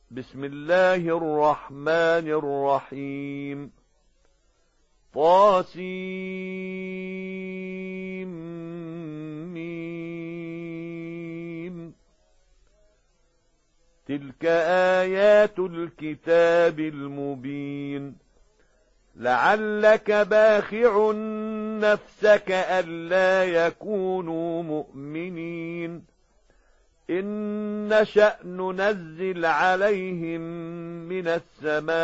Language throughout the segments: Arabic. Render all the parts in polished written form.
بسم الله الرحمن الرحيم طاسيم تلك آيات الكتاب المبين لعلك باخع نفسك ألا يكونوا مؤمنين إن نشأ ننزل عليهم من السماء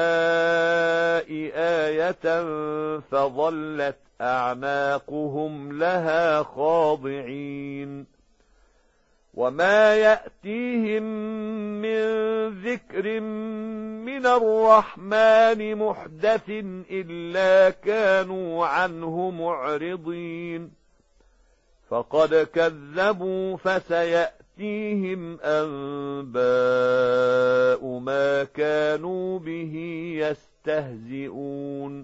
آية فظلت أعناقهم لها خاضعين وما يأتيهم من ذكر من الرحمن محدث إلا كانوا عنه معرضين فقد كذبوا فسيأتيهم أنباء ما كانوا به يستهزئون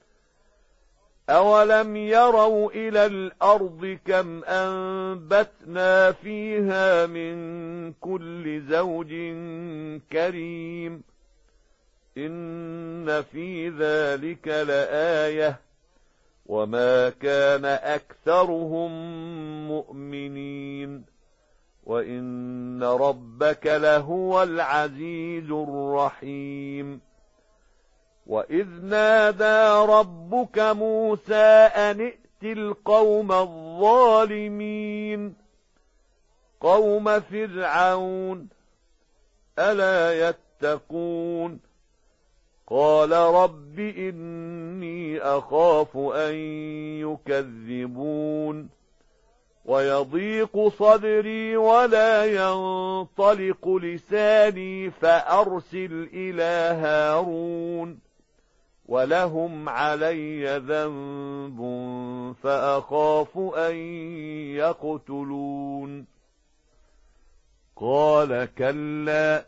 أولم يروا إلى الأرض كم أنبتنا فيها من كل زوج كريم إن في ذلك لآية وما كان أكثرهم مؤمنين وإن ربك لهو العزيز الرحيم وإذ نادى ربك موسى أن ائت القوم الظالمين قوم فرعون ألا يتقون قال رب إني أخاف أن يكذبون ويضيق صدري ولا ينطلق لساني فأرسل إلى هارون ولهم علي ذنب فأخاف أن يقتلون قال كلا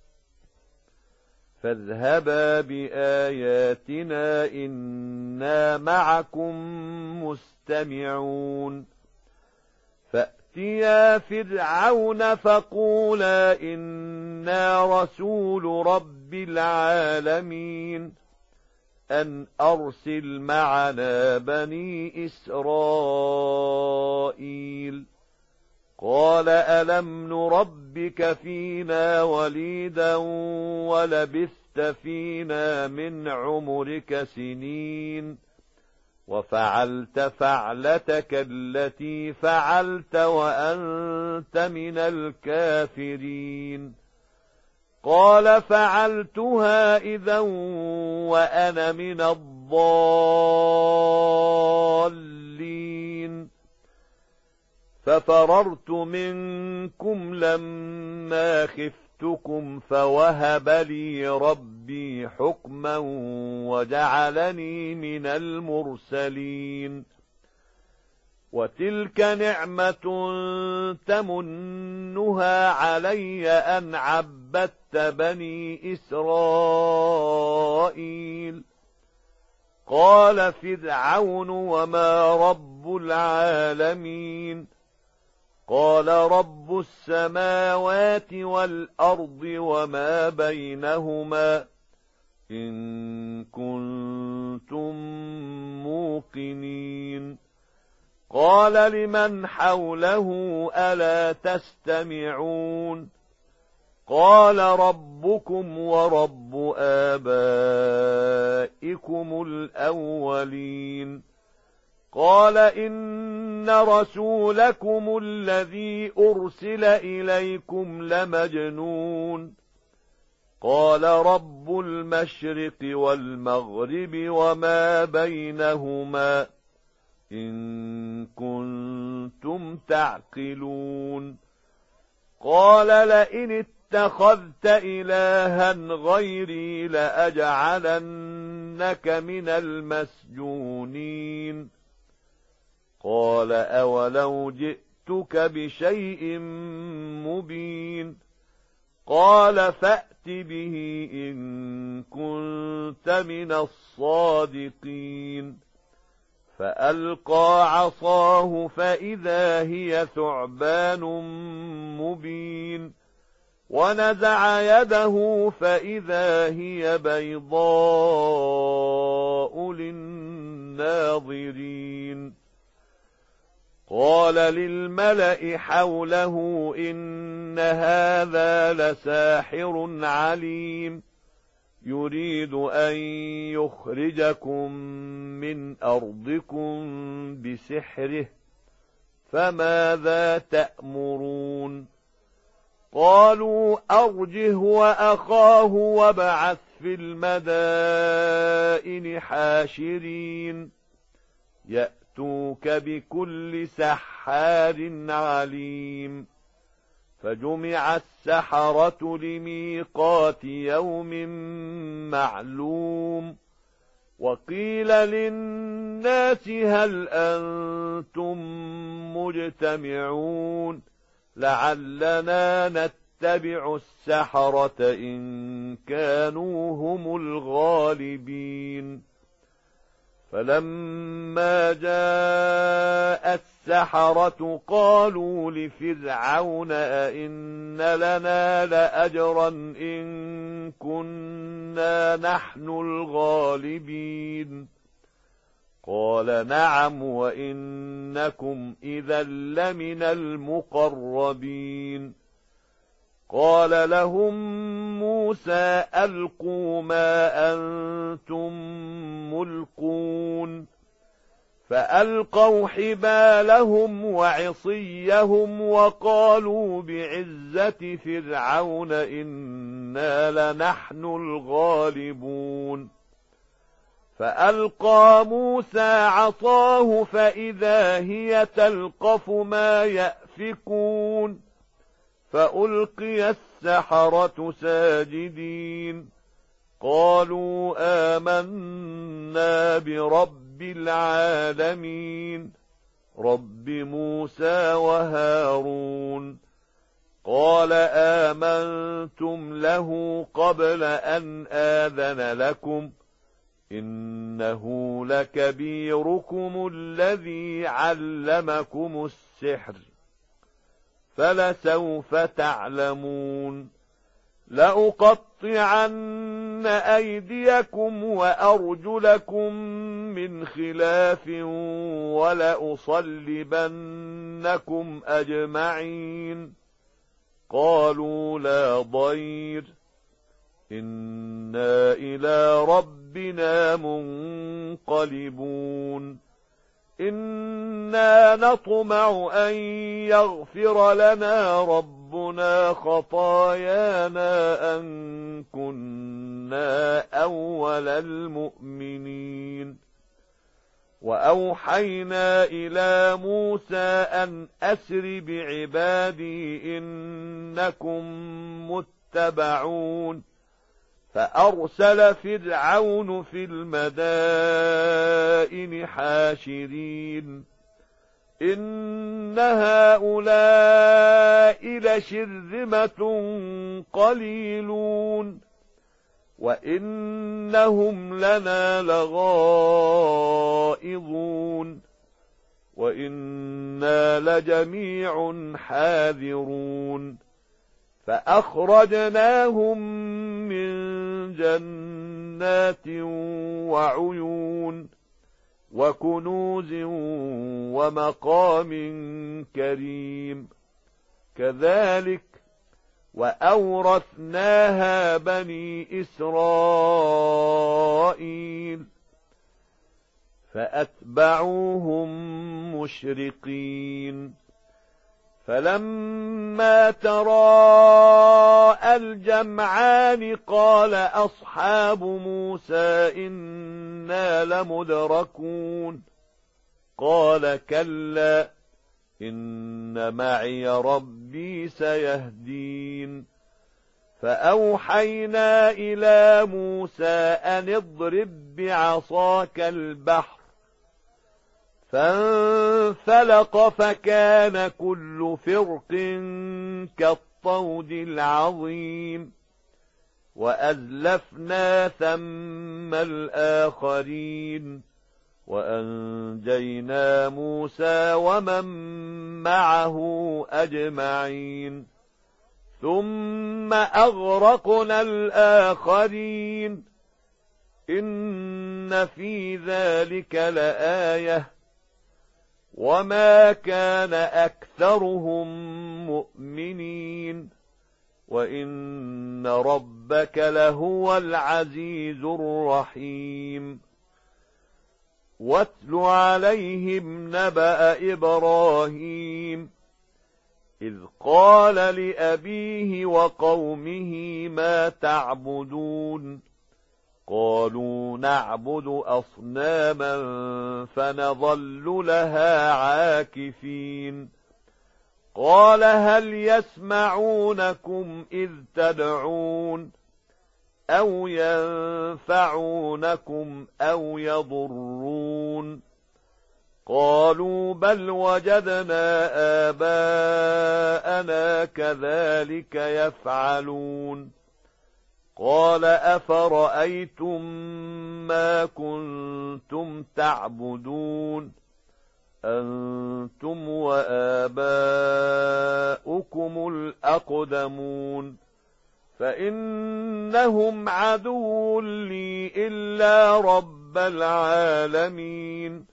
فاذهبا بآياتنا إنا معكم مستمعون فأتيا فرعون فقولا إنا رسول رب العالمين أن أرسل معنا بني إسرائيل قال ألم نربك فينا وليدا ولبثت فينا من عمرك سنين وفعلت فعلتك التي فعلت وأنت من الكافرين قال فعلتها إذا وأنا من الضالين ففررت منكم لما خفتكم فوهب لي ربي حكما وجعلني من المرسلين وتلك نعمة تمنها علي أن عبدت بني إسرائيل قال فرعون وما رب العالمين قال رب السماوات والأرض وما بينهما إن كنتم موقنين قال لمن حوله ألا تستمعون قال ربكم ورب آبائكم الأولين قال إن رسولكم الذي أرسل إليكم لمجنون قال رب المشرق والمغرب وما بينهما إن كنتم تعقلون قال لئن اتخذت إلها غيري لأجعلنك من المسجونين قال أولو جئتك بشيء مبين قال فأت به إن كنت من الصادقين فألقى عصاه فإذا هي ثعبان مبين ونزع يده فإذا هي بيضاء للناظرين قال للملأ حوله إن هذا لساحر عليم يريد أن يخرجكم من أرضكم بسحره فماذا تأمرون قالوا أرجه وأخاه وابعث في المدائن حاشرين يأتوك بكل سحار عليم فجمع السحرة لميقات يوم معلوم وقيل للناس هل أنتم مجتمعون لعلنا نتبع السحرة إن كانوا هم الغالبين فلما جاء السحرة قالوا لفرعون أئن لنا لأجرا إن كنا نحن الغالبين قال نعم وإنكم إذا لمن المقربين قال لهم موسى ألقوا ما أنتم ملقون فألقوا حبالهم وعصيهم وقالوا بعزة فرعون إنا لنحن الغالبون فألقى موسى عصاه فإذا هي تلقف ما يأفكون فألقي السحرة ساجدين قالوا آمنا برب العالمين رب موسى وهارون قال آمنتم له قبل أن آذن لكم إنه لكبيركم الذي علمكم السحر فلسوف تعلمون لأقطعن أيديكم وأرجلكم من خلاف ولأصلبنكم أجمعين قالوا لا ضير إنا إلى ربنا منقلبون إنا نطمع أن يغفر لنا ربنا خطايانا أن كنا أول المؤمنين وأوحينا إلى موسى أن أسر بعبادي إنكم متبعون فأرسل فرعون في المدائن حاشرين إن هؤلاء لشرذمة قليلون وإنهم لنا لغائظون وإنا لجميع حاذرون فأخرجناهم من جنات وعيون وكنوز ومقام كريم كذلك وأورثناها بني إسرائيل فأتبعوهم مشرقين فلما تراءى الجمعان قال أصحاب موسى إنا لمدركون قال كلا إن معي ربي سيهدين فأوحينا إلى موسى أن اضرب بعصاك البحر فانفلق فكان كل فرق كالطود العظيم وأزلفنا ثم الآخرين وأنجينا موسى ومن معه أجمعين ثم أغرقنا الآخرين إن في ذلك لآية وما كان أكثرهم مؤمنين وإن ربك لهو العزيز الرحيم واتل عليهم نبأ إبراهيم إذ قال لأبيه وقومه ما تعبدون قالوا نعبد أصناما فنظل لها عاكفين قال هل يسمعونكم إذ تدعون أو ينفعونكم أو يضرون قالوا بل وجدنا آباءنا كذلك يفعلون قال أفرأيتم ما كنتم تعبدون أنتم وآباؤكم الأقدمون فإنهم عدو لي إلا رب العالمين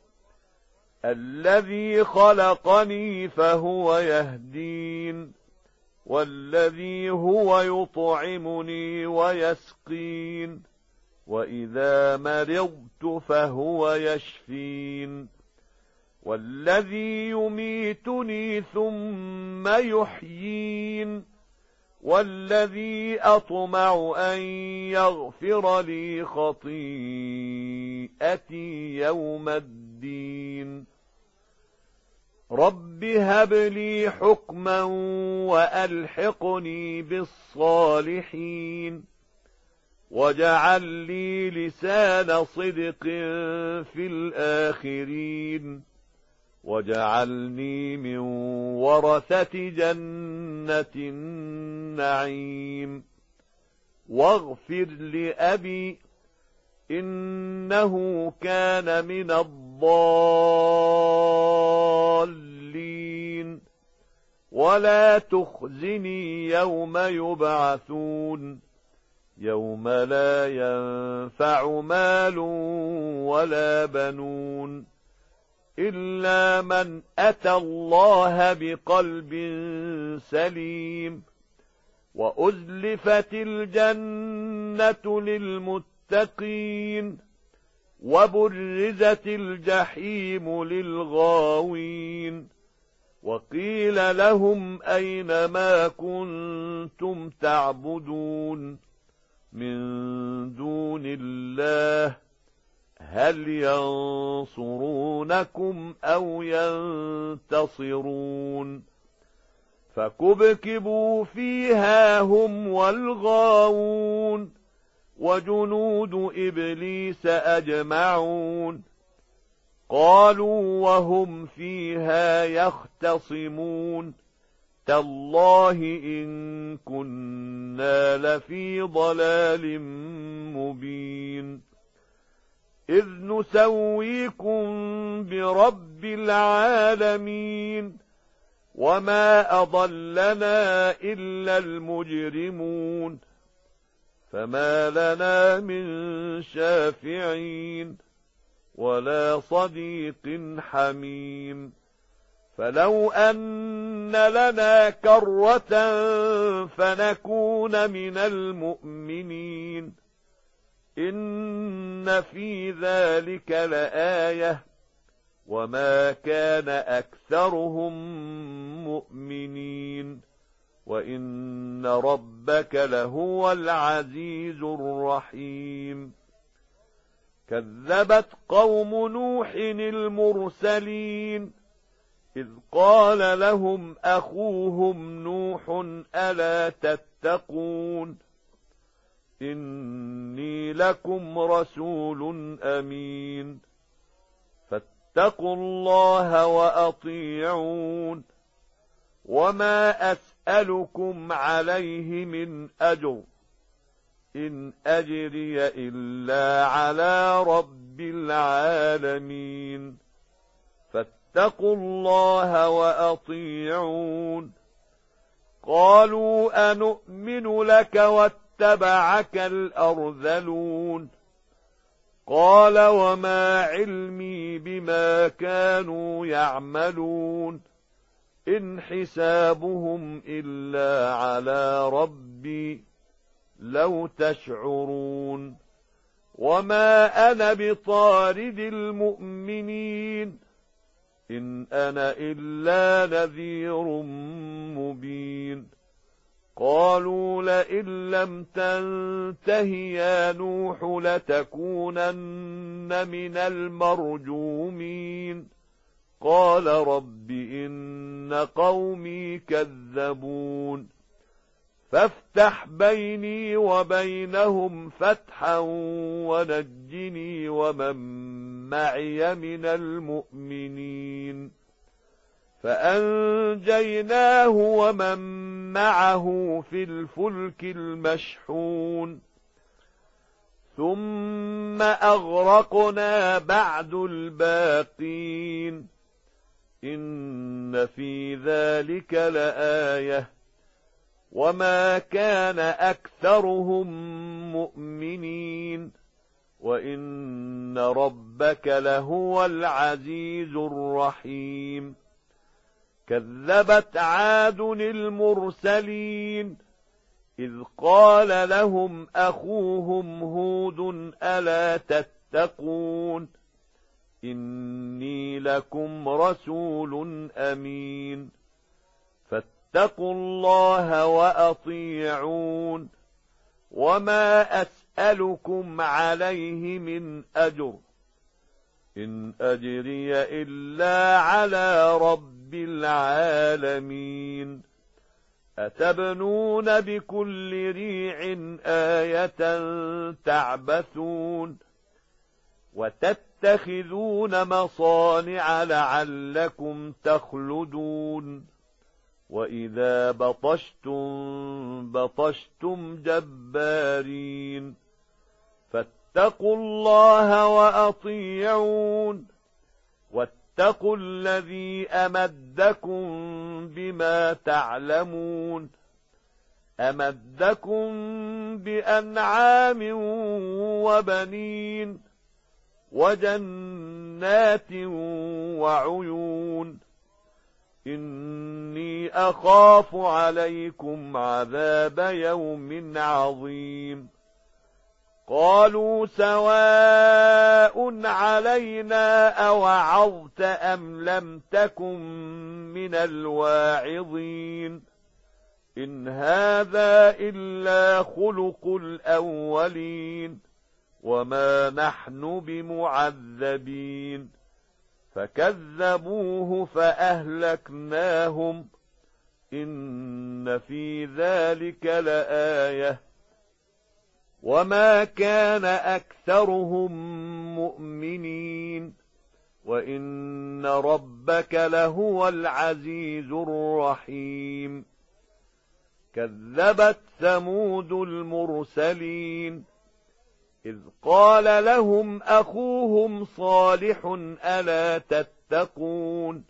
الذي خلقني فهو يهدين والذي هو يطعمني ويسقين وإذا مرضت فهو يشفين والذي يميتني ثم يحيين والذي أطمع أن يغفر لي خطيئتي يوم الدين رب هب لي حكما وألحقني بالصالحين واجعل لي لسان صدق في الآخرين واجعلني من ورثة جنة النعيم واغفر لأبي إنه كان من الضالين ولا تخزني يوم يبعثون يوم لا ينفع مال ولا بنون إلا من أتى الله بقلب سليم وأزلفت الجنة للمتقين وبرزت الجحيم للغاوين وقيل لهم أين ما كنتم تعبدون من دون الله هل ينصرونكم أو ينتصرون فكبكبوا فيها هم والغاوون وجنود إبليس أجمعون قالوا وهم فيها يختصمون تالله إن كنا لفي ضلال مبين إذ نسويكم برب العالمين وما أضلنا إلا المجرمون فما لنا من شافعين ولا صديق حميم فلو أن لنا كرة فنكون من المؤمنين إن في ذلك لآية وما كان أكثرهم مؤمنين وإن ربك لهو العزيز الرحيم كذبت قوم نوح المرسلين إذ قال لهم أخوهم نوح ألا تتقون إني لكم رسول أمين فاتقوا الله وأطيعون وما أسألكم عليه من أجر إن أجري إلا على رب العالمين فاتقوا الله وأطيعون قالوا أنؤمن لك واتبعك الأرذلون قال وما علمي بما كانوا يعملون إن حسابهم إلا على ربي لو تشعرون وما أنا بطارد المؤمنين إن أنا إلا نذير مبين قالوا لئن لم تنته يا نوح لتكونن من المرجومين قال رب إن قومي كذبون فافتح بيني وبينهم فتحا ونجني ومن معي من المؤمنين فأنجيناه ومن معه في الفلك المشحون ثم أغرقنا بعد الباقين إن في ذلك لآية وما كان أكثرهم مؤمنين وإن ربك لهو العزيز الرحيم كذبت عاد المرسلين إذ قال لهم أخوهم هود ألا تتقون إني لكم رسول أمين فاتقوا الله وأطيعون وما أسألكم عليه من أجر إن أجري إلا على رب العالمين أتبنون بكل ريع آية تعبثون وتتخذون مصانع لعلكم تخلدون وإذا بطشتم جبارين فاتقوا الله وأطيعون واتقوا الذي أمدكم بما تعلمون أمدكم بأنعام وبنين وجنات وعيون إني أخاف عليكم عذاب يوم عظيم قالوا سواء علينا أوعظت أم لم تكن من الواعظين إن هذا إلا خلق الأولين وما نحن بمعذبين فكذبوه فأهلكناهم إن في ذلك لآية وما كان أكثرهم مؤمنين وإن ربك لهو العزيز الرحيم كذبت ثمود المرسلين إذ قال لهم أخوهم صالح ألا تتقون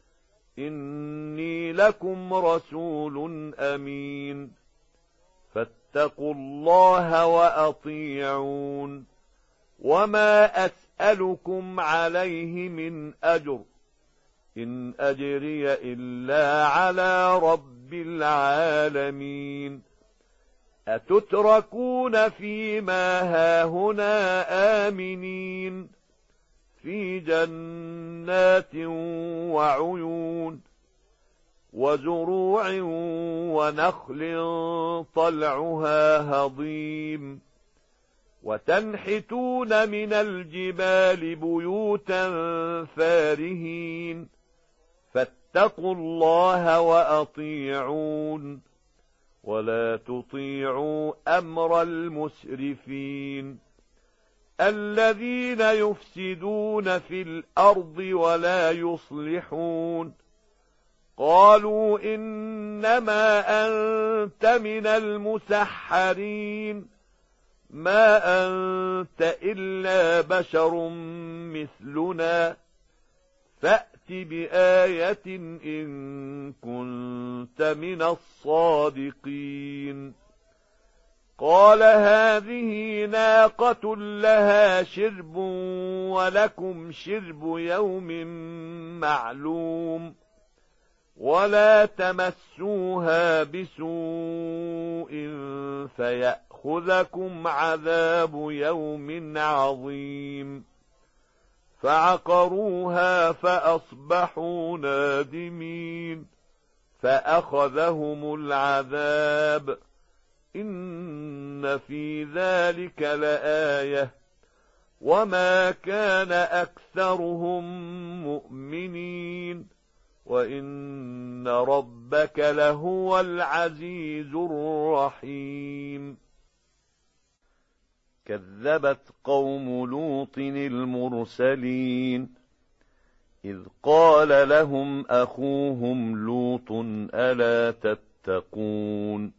إني لكم رسول أمين فاتقوا الله وأطيعون وما أسألكم عليه من أجر إن أجري إلا على رب العالمين أتتركون فيما هاهنا آمنين في جنات وعيون وزروع ونخل طلعها هضيم وتنحتون من الجبال بيوتا فارهين فاتقوا الله وأطيعون ولا تطيعوا أمر المسرفين الذين يفسدون في الأرض ولا يصلحون قالوا إنما أنت من المسحرين ما أنت إلا بشر مثلنا فأت بآية إن كنت من الصادقين. قال هذه ناقة لها شرب ولكم شرب يوم معلوم ولا تمسوها بسوء فيأخذكم عذاب يوم عظيم. فعقروها فأصبحوا نادمين فأخذهم العذاب إن في ذلك لآية وما كان أكثرهم مؤمنين وإن ربك لهو العزيز الرحيم. كذبت قوم لوط المرسلين إذ قال لهم أخوهم لوط ألا تتقون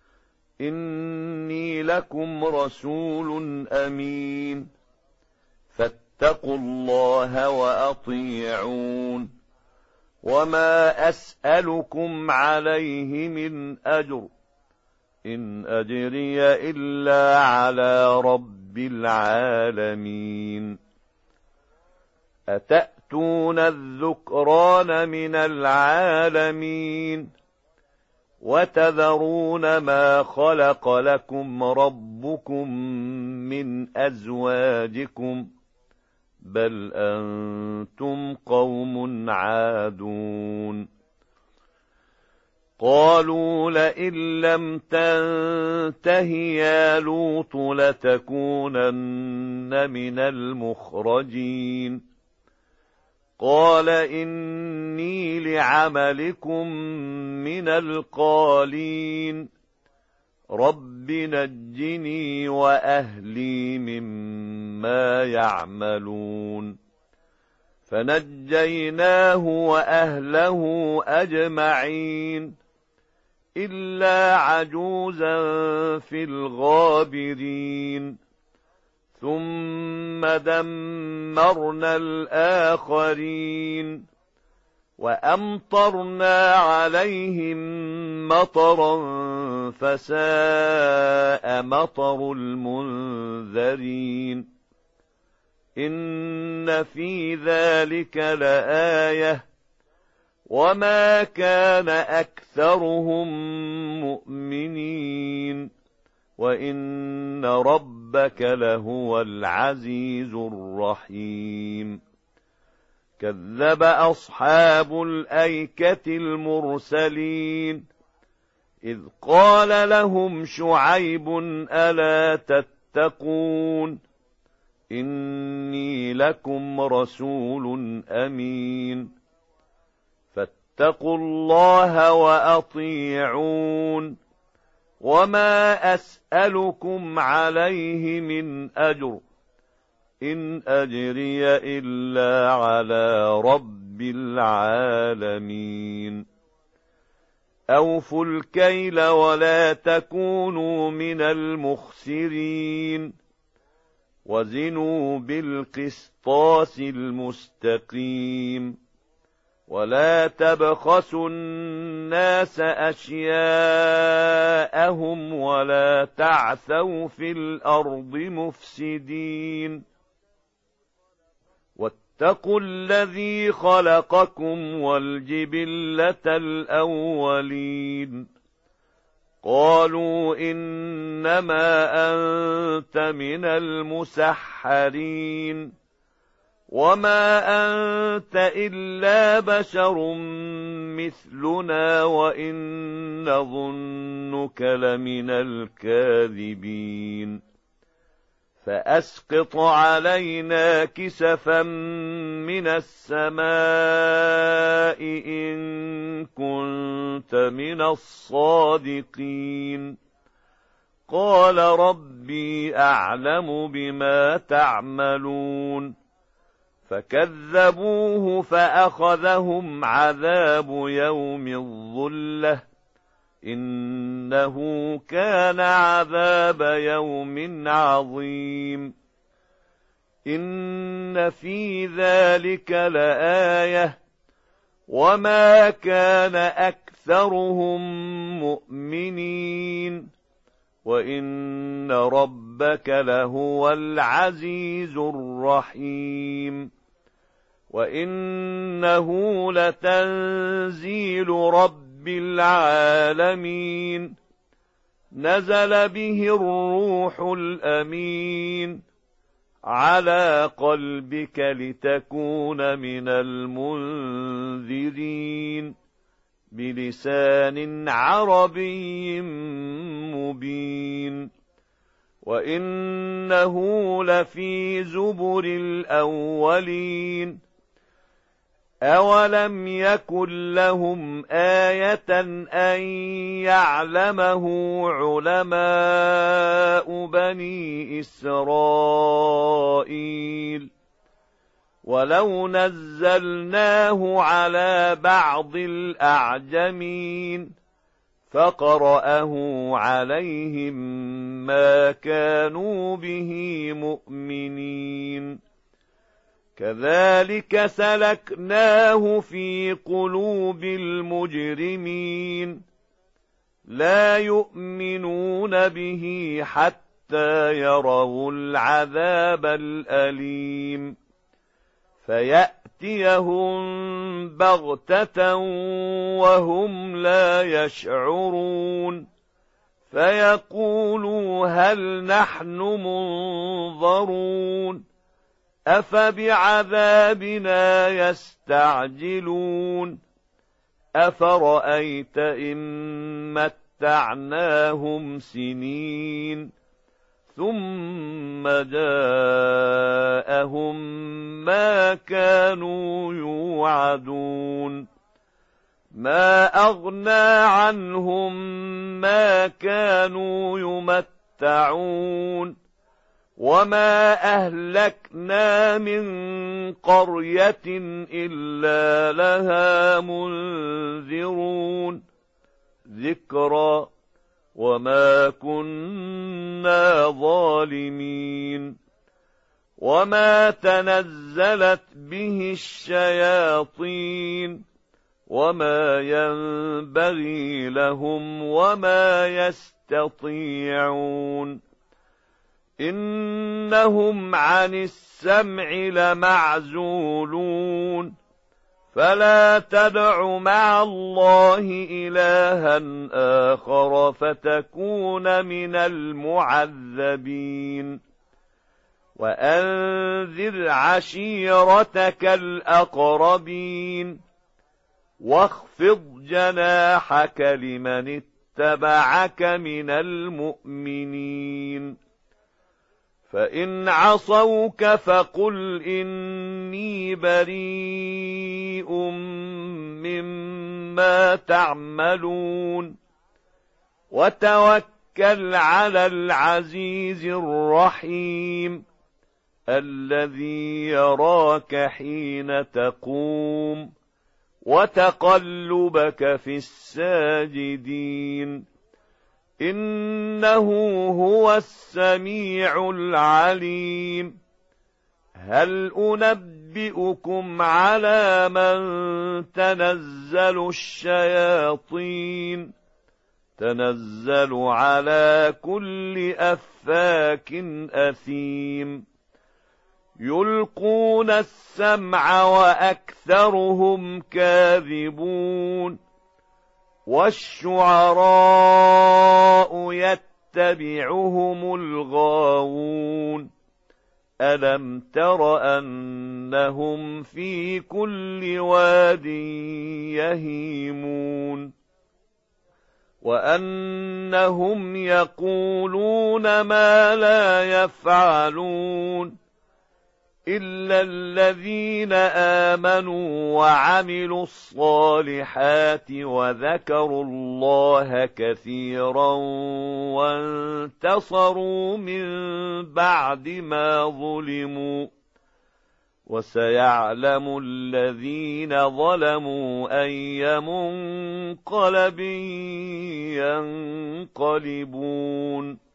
إني لكم رسول أمين فاتقوا الله وأطيعون وما أسألكم عليه من أجر إن أجري إلا على رب العالمين. أتأتون الذكران من العالمين وتذرون ما خلق لكم ربكم من أزواجكم بل أنتم قوم عادون. قالوا لئن لم تنته يا لوط لتكونن من المخرجين. قال إني لعملكم من القالين رب نجني وأهلي مما يعملون. فنجيناه وأهله أجمعين إلا عجوزا في الغابرين. ثم دمرنا الآخرين وأمطرنا عليهم مطرا فساء مطر المنذرين. إن في ذلك لآية وما كان أكثرهم مؤمنين وإن ربك لهو العزيز الرحيم. كذب أصحاب الأيكة المرسلين إذ قال لهم شعيب ألا تتقون إني لكم رسول أمين فاتقوا الله وأطيعون وما أسألكم عليه من أجر إن أجري إلا على رب العالمين. أوفوا الكيل ولا تكونوا من المخسرين وزنوا بالقسطاس المستقيم ولا تبخسوا الناس أشياءهم ولا تعثوا في الأرض مفسدين واتقوا الذي خلقكم والجبلة الأولين. قالوا إنما أنت من المسحرين وما أنت إلا بشر مثلنا وإن نظنك لمن الكاذبين. فأسقط علينا كسفا من السماء إن كنت من الصادقين. قال ربي أعلم بما تعملون. فكذبوه فأخذهم عذاب يوم الظلة إنه كان عذاب يوم عظيم. إن في ذلك لآية وما كان أكثرهم مؤمنين وإن ربك لهو العزيز الرحيم وإنه لتنزيل رب العالمين نزل به الروح الأمين على قلبك لتكون من المنذرين بلسان عربي مبين وإنه لفي زبر الأولين أولم يكن لهم آية أن يعلمه علماء بني إسرائيل ولو نزلناه على بعض الأعجمين فقرأه عليهم ما كانوا به مؤمنين كذلك سلكناه في قلوب المجرمين لا يؤمنون به حتى يروا العذاب الأليم فيأتيهم بغتة وهم لا يشعرون فيقولوا هل نحن منظرون أفبعذابنا يستعجلون أفرأيت إن متعناهم سنين ثم جاءهم ما كانوا يوعدون ما أغنى عنهم ما كانوا يمتعون وما أهلكنا من قرية إلا لها منذرون ذكرى وما كنا ظالمين وما تنزلت به الشياطين وما ينبغي لهم وما يستطيعون إنهم عن السمع لمعزولون فلا تدع مع الله إلها آخر فتكون من المعذبين وأنذر عشيرتك الأقربين واخفض جناحك لمن اتبعك من المؤمنين فإن عصوك فقل إني بريء مما تعملون وتوكل على العزيز الرحيم الذي يراك حين تقوم وتقلبك في الساجدين إنه هو السميع العليم هل أنبئكم على من تنزل الشياطين تنزل على كل أفاك أثيم يلقون السمع وأكثرهم كاذبون والشعراء يتبعهم الغاوون ألم تر أنهم في كل واد يهيمون وأنهم يقولون ما لا يفعلون إلا الذين آمنوا وعملوا الصالحات وذكروا الله كثيرا وانتصروا من بعد ما ظلموا وسيعلم الذين ظلموا أي منقلب ينقلبون